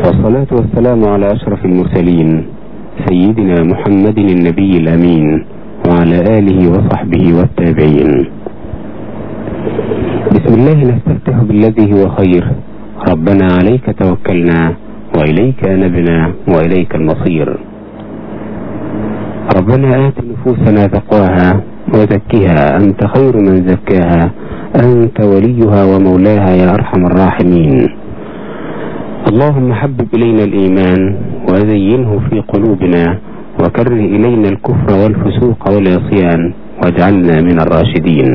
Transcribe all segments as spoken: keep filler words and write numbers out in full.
والصلاة والسلام على أشرف المرسلين سيدنا محمد النبي الأمين وعلى آله وصحبه والتابعين. بسم الله نستفتح بالذي هو خير. ربنا عليك توكلنا وإليك أنبنا وإليك المصير. ربنا آت نفوسنا تقواها وزكها أنت خير من زكاها أنت وليها ومولاها يا أرحم الراحمين. اللهم حبب إلينا الإيمان وزينه في قلوبنا وكره إلينا الكفر والفسوق والعصيان واجعلنا من الراشدين.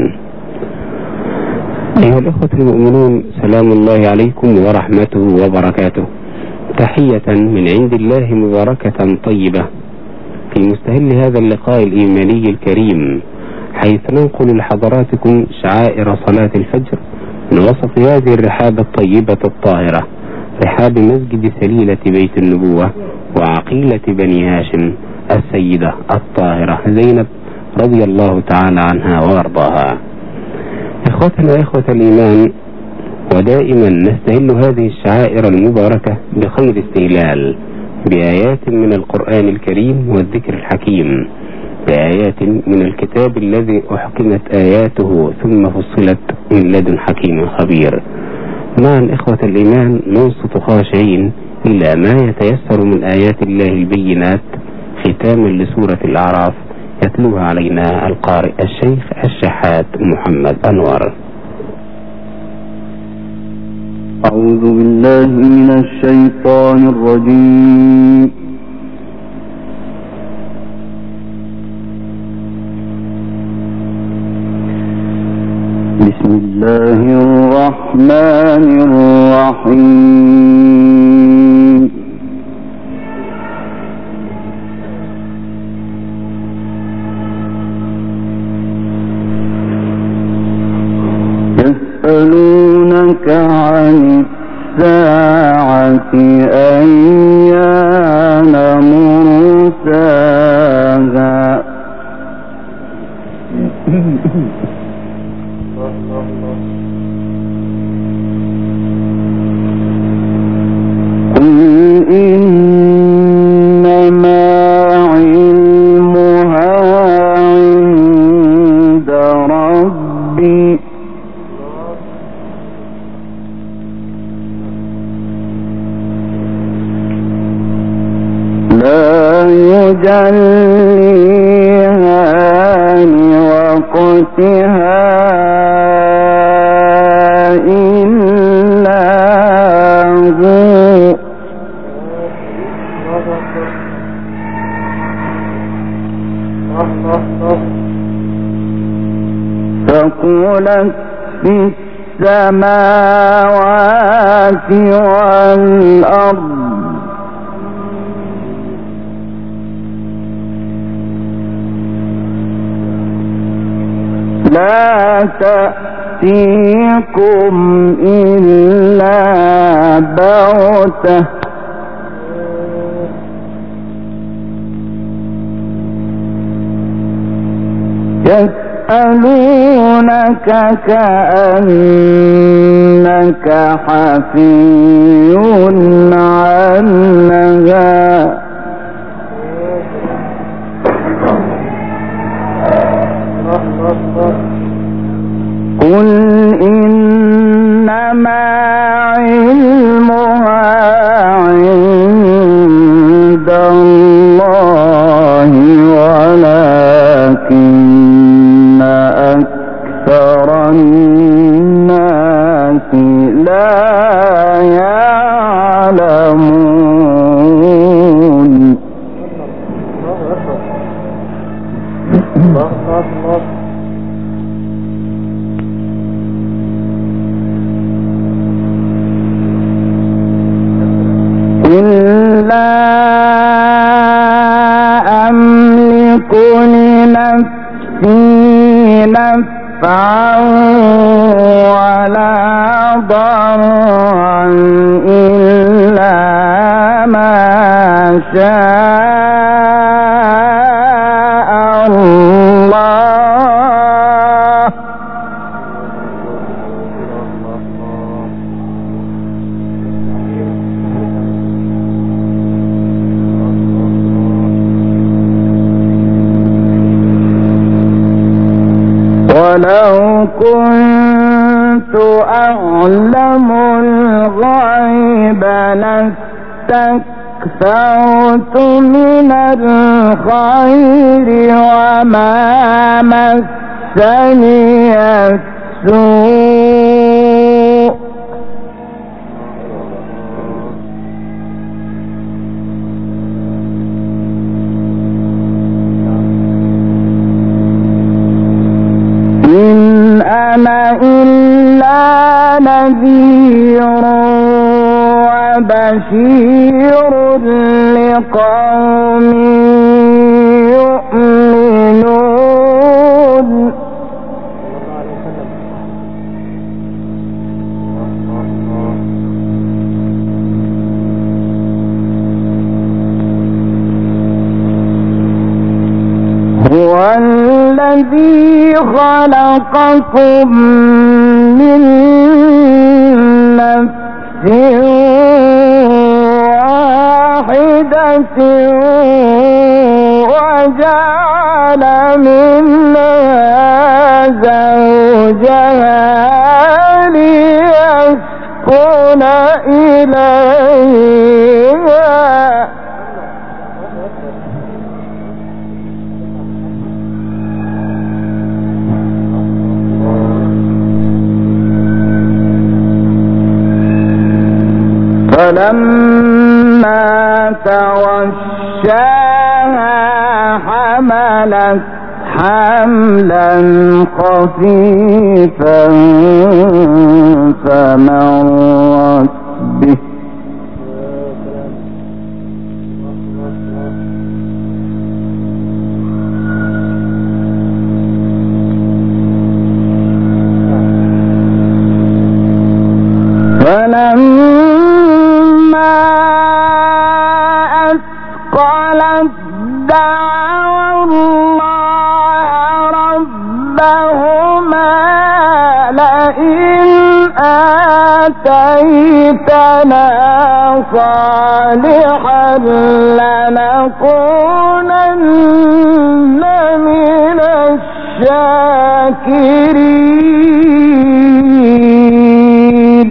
أيها الأخوة المؤمنون، سلام الله عليكم ورحمته وبركاته، تحية من عند الله مباركة طيبة في مستهل هذا اللقاء الإيماني الكريم، حيث ننقل لحضراتكم شعائر صلاة الفجر من وسط هذه الرحاب الطيبة الطاهرة، رحاب مسجد سليلة بيت النبوة وعقيلة بني هاشم السيدة الطاهرة زينب رضي الله تعالى عنها وارضاها. إخوتنا إخوة الإيمان، ودائما نستهل هذه الشعائر المباركة بخير استهلال بآيات من القرآن الكريم والذكر الحكيم، بآيات من الكتاب الذي أحكمت آياته ثم فصلت من لدن حكيم خبير. معا إخوة الإيمان ننصت خاشعين إلى ما يتيسر من آيات الله البينات ختاما لسورة الأعراف، يتلوها علينا القارئ الشيخ الشحات محمد أنور. أعوذ بالله من الشيطان الرجيم. بسم الله الرحمن الرحيم. يسألونك عن الساعة أيان مرساها قل إنما علمها عند ربي لا يجليها لوقتها إلا هو ثقلت في السماوات والأرض لا تأتيكم إلا بغتة يسألونك كأنك حفي عنها قل إنما علمها عند الله ولكن أكثر الناس لا يعلمون. قل لا أملك لنفسي نفعا ولا ضرا إلا ما شاء الله يعلم الغيب لاستكثرت من الخير وما مسني السوء إن أنا إلا نذير وبشير لقوم يؤمنون هو الذي خلقكم من نفس واحدة وجعل منها زوجها ليسكن إليها فلما توشاها حملت حملا خفيفا فمرت به فلما أثقلت دعوا الله ربهما لئن آتيتنا صالحا لنكونن من الشاكرين.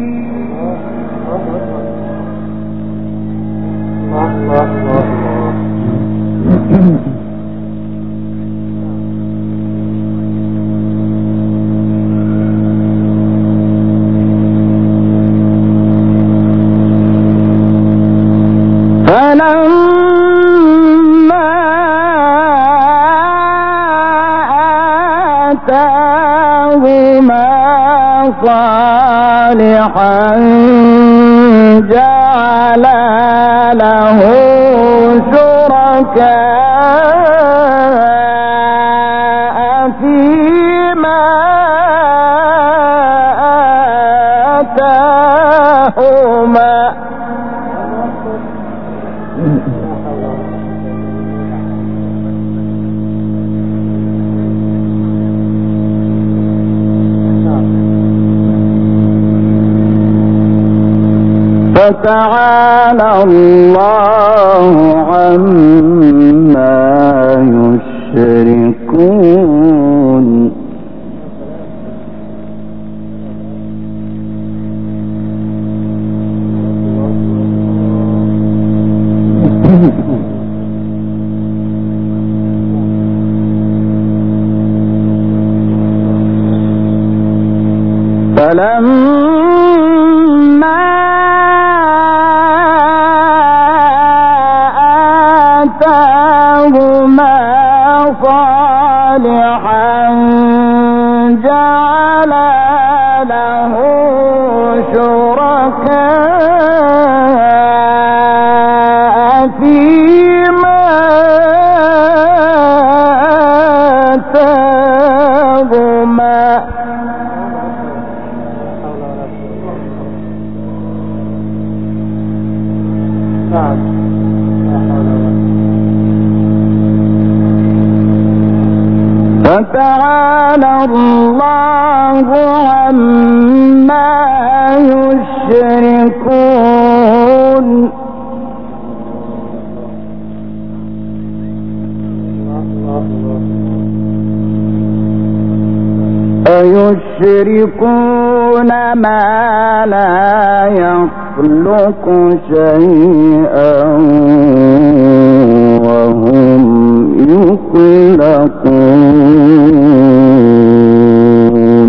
فلما آتاهما صالحا جعلا له شركاء فيما آتاهما فتعالى الله عما يشركون. فلما آتاهما صالحا جعلا له شركاء فيما آتاهما فتعالى الله عما يشركون. أيشركون ما لا يخلق شيئا وهم يخلقون.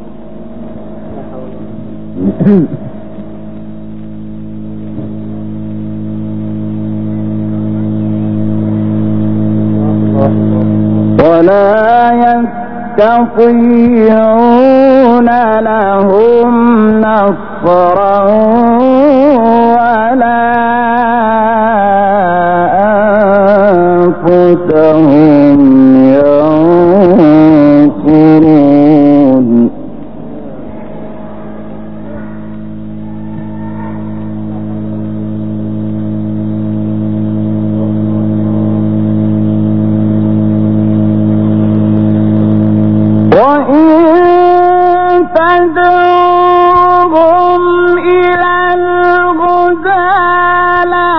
ولا يستطيعون لهم نصرا ولا أنفسهم ينصرون. وإن تدعوهم إلى الهدى لا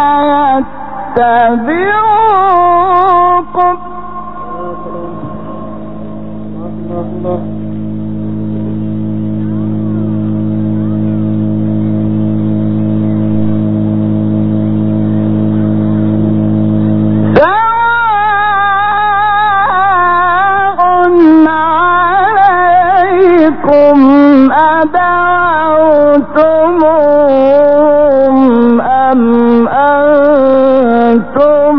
يتبعوكم أدعوتموهم أم أنتم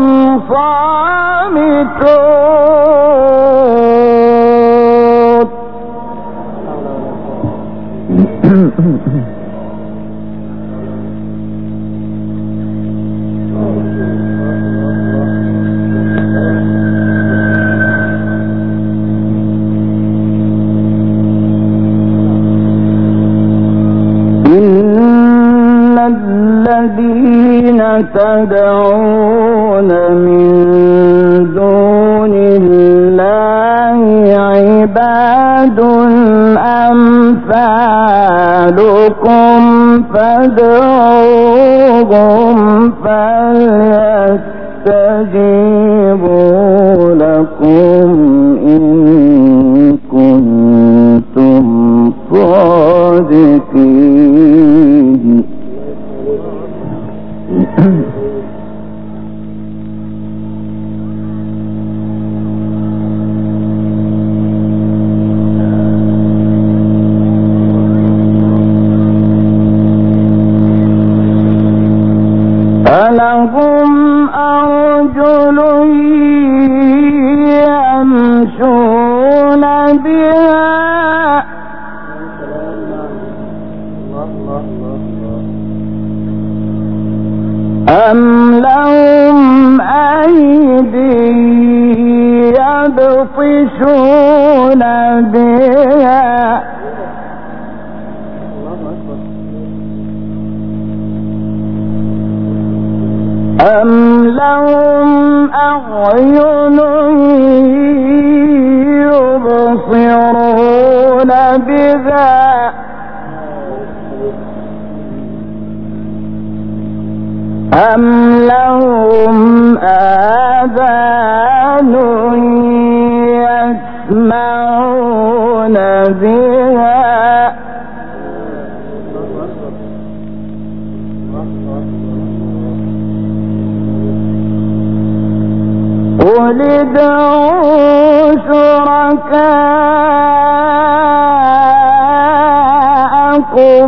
صامتون. الذين تدعون من دون الله عباد أمثالكم فادعوهم فليستجيبوا لكم إن كنتم صادقين. ألهم أرجل يمشون بها أم لهم أيدي يبطشون بها أم لهم أعين يبصرون بها أم لهم آذان يسمعون بها قل ادعوا شركاءكم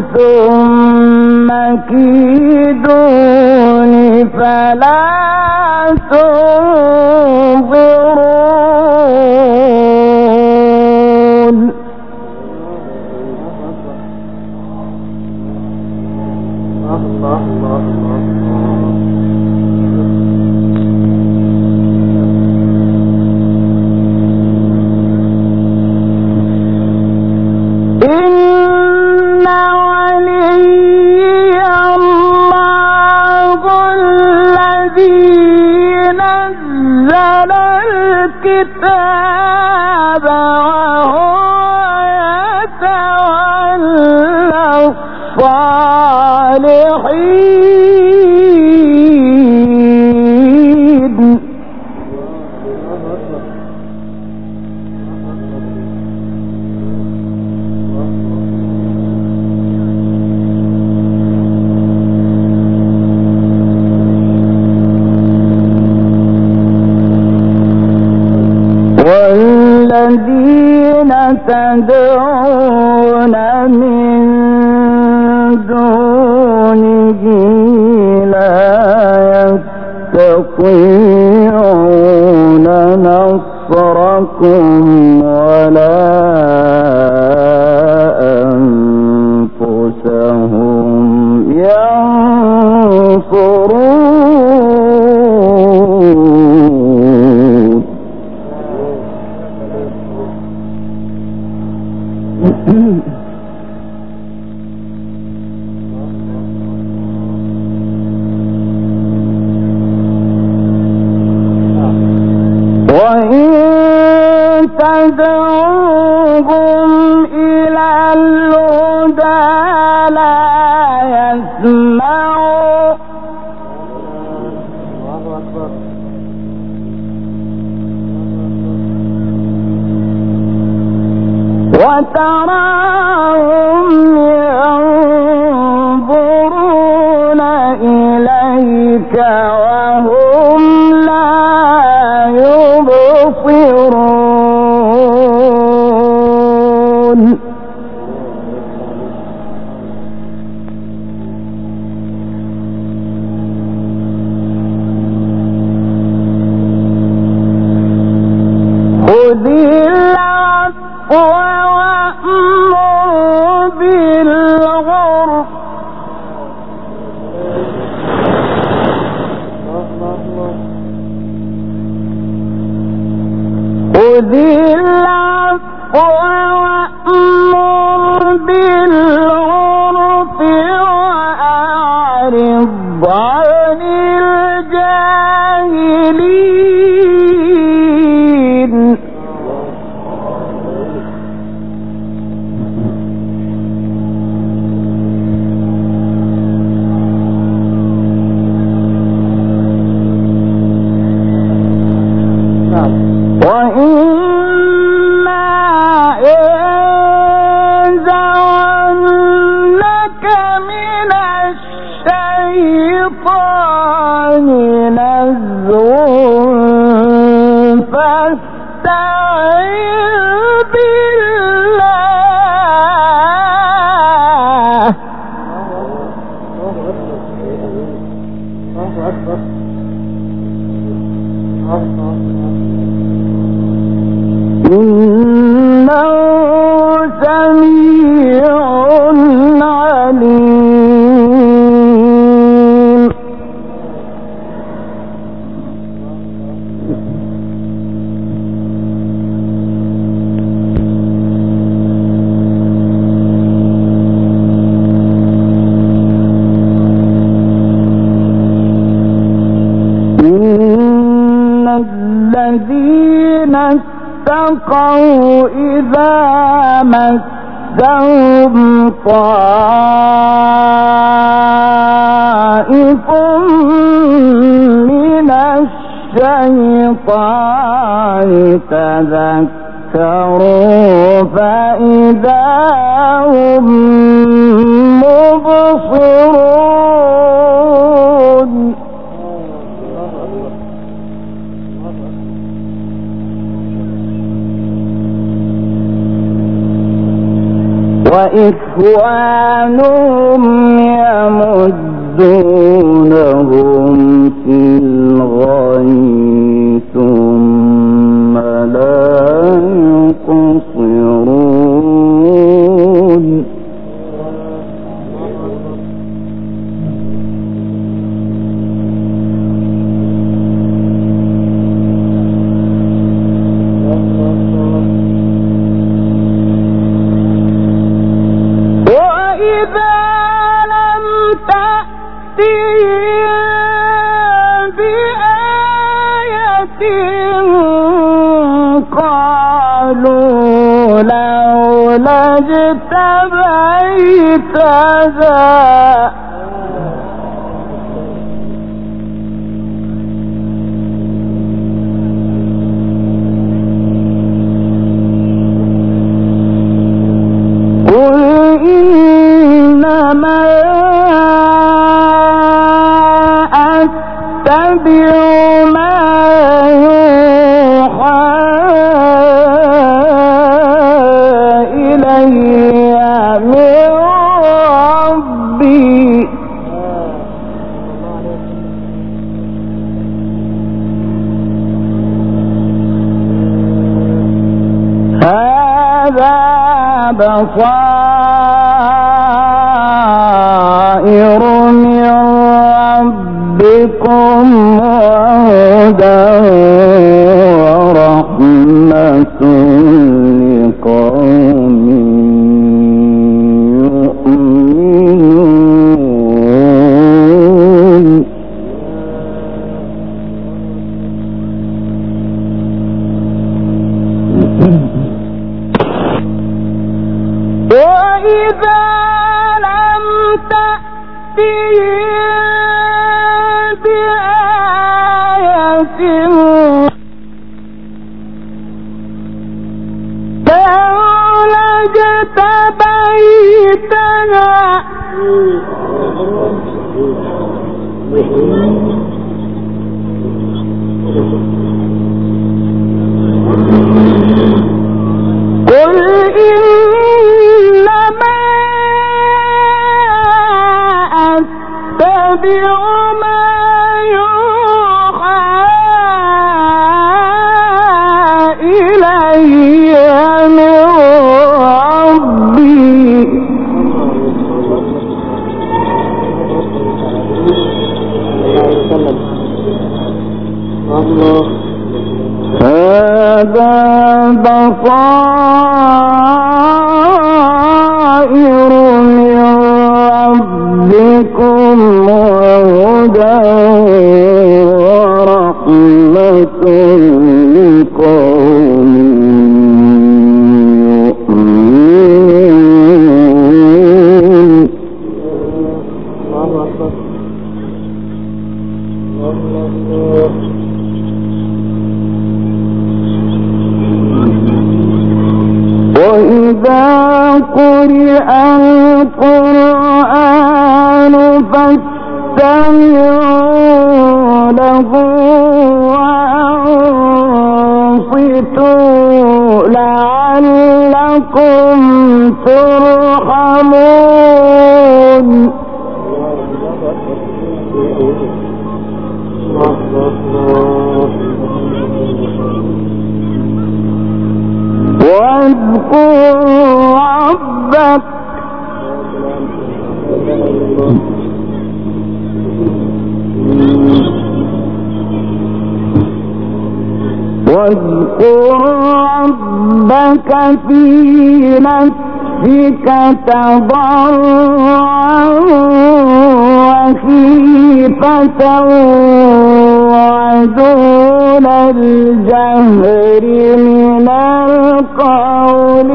ثم كيدوني فلا تنظرون. الله الله إن ولي الله الذي نزل الكتاب وهو يتولى الصالحين. تدعون من دونه لا يستطيعون نصركم ولا أنفسهم ينصرون. وإن تدعوهم إلى الهدى لا يسمعوا وتراهم ينظرون إليك وهم لا يبصرون. خذ العفو وأمر بالعرف خذ العفو وأمر بالعرف وأعرض عن الجاهلين. وإما ينزغنك من الشيطان نزغ فاستعذ بالله. إنه سميع عليم. إن الذين اتقوا إذا مسهم طائف من الشيطان تذكروا فإذا هم مبصرون. وإخوانهم يمدونهم في الغي ثم لا يقصرون. قالوا لولا اجتبيتها قل إنما أتبع ما يوحى هذا بصائر من ربكم وهدى ورحمة لقوم يؤمنون. وإذا لم تأتهم بآية فأولجت بيتنا قل إنما أتبع ما يوحى إلي من ربي هذا بصائر من ربكم وهدى ورحمة لقوم يؤمنون. وإذا قرئ القرآن فاستمعوا له وأنصتوا لعلكم ترحمون. واذكر ربك واذكر ربك في نفسك تضرعا وخيفة ودون الجهر من القول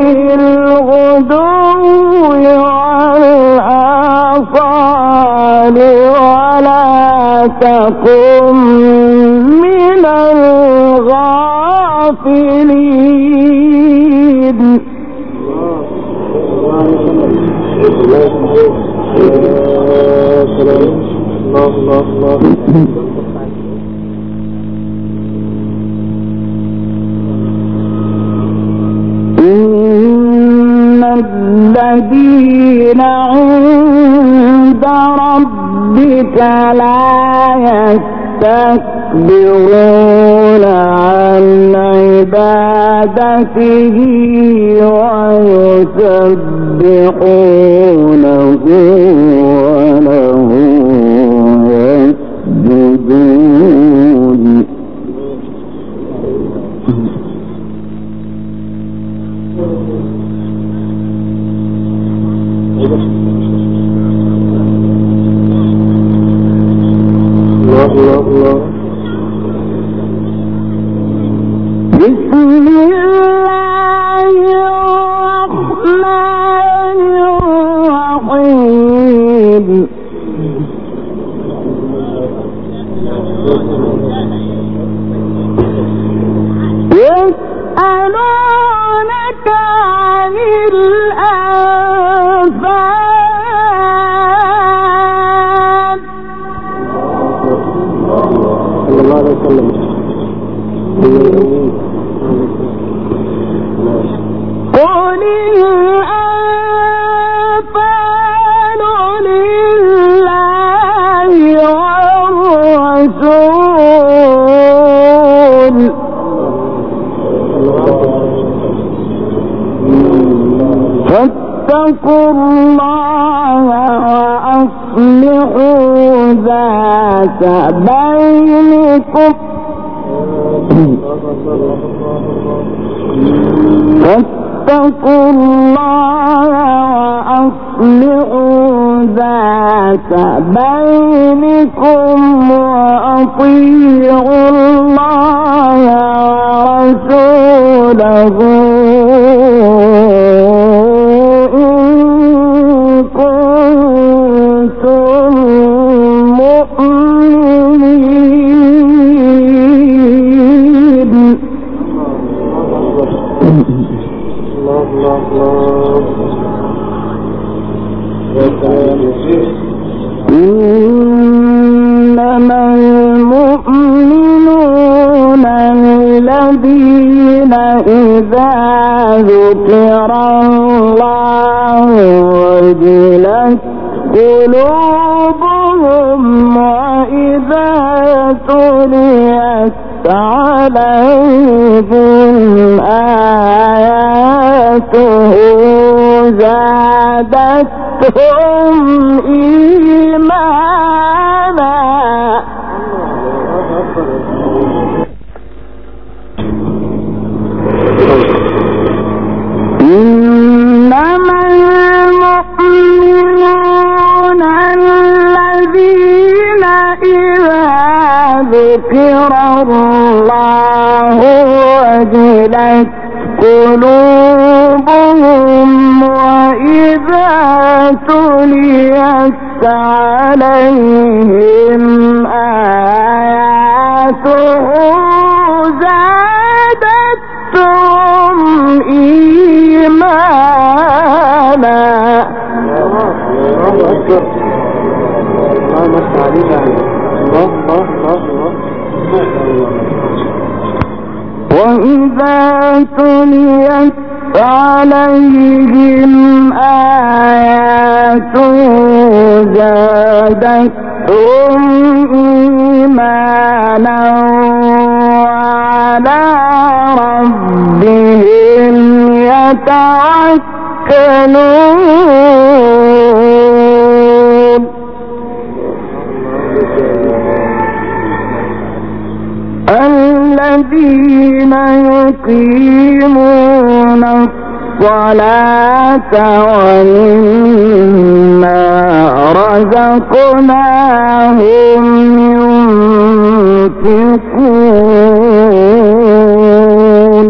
بالغدو والآصال ولا تكن من الغافلين. إن الذين عند ربك لا يستكبرون عن عبادته ويسبحونه وله يسجدون. بسم الله الرحمن الرحيم. يسألونك عن الأنفال ذات بينكم فاتقوا الله وأصلحوا ذات بينكم وأطيعوا الله ورسوله إن كنتم مؤمنين. إنما المؤمنون الذين إذا ذكر الله وجلت قلوبهم وإذا تليت عليهم آياته زادتهم إيمانا. إنما المؤمنون الذين إذا ذكر الله وجلت قلوبهم وإذا تليت عليهم آياته زادتهم إيمانا. وإذا تليت عليهم آياته زادتهم إيمانا وعلى ربهم يتوكلون. الذين يقيمون الصلاة ومما رزقناهم ينفقون.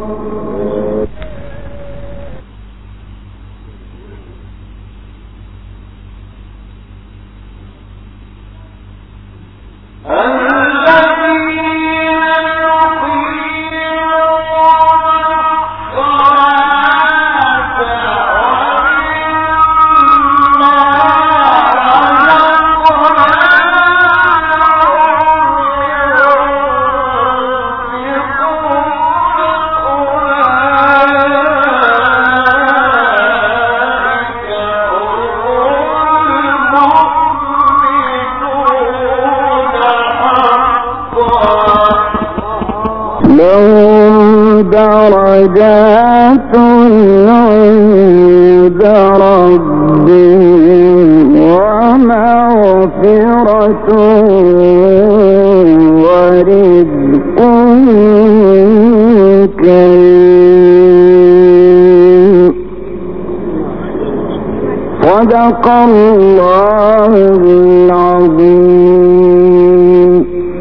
لهم درجات عند ربهم ومغفرة ورزق كريم. صدق الله العظيم.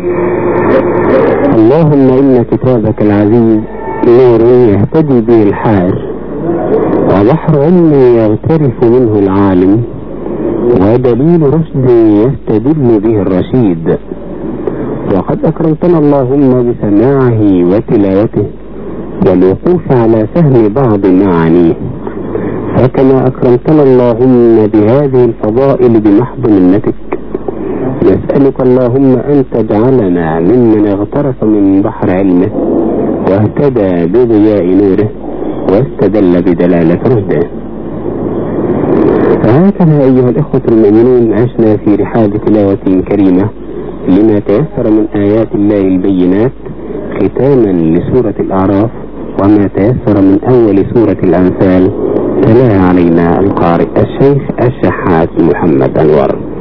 اللهم إن كتابك العزيز نور يهتدي به الحائر، وبحر علم يغترف منه العالم، ودليل رشد يستدل به الرشيد. وقد أكرمتنا اللهم بسماعه وتلاوته والوقوف على فهم بعض معانيه، فكما أكرمتنا اللهم بهذه الفضائل بمحض منتك، نسألك اللهم أن تجعلنا ممن اغترف من بحر علمه واهتدى بضياء نوره واستدل بدلالة رشده. فهكذا أيها الإخوة المؤمنون عشنا في رحاب تلاوة كريمة لما تيسر من آيات الله البينات ختاما لسورة الأعراف وما تيسر من أول سورة الأنفال. تلاها علينا القارئ الشيخ الشحات محمد أنور.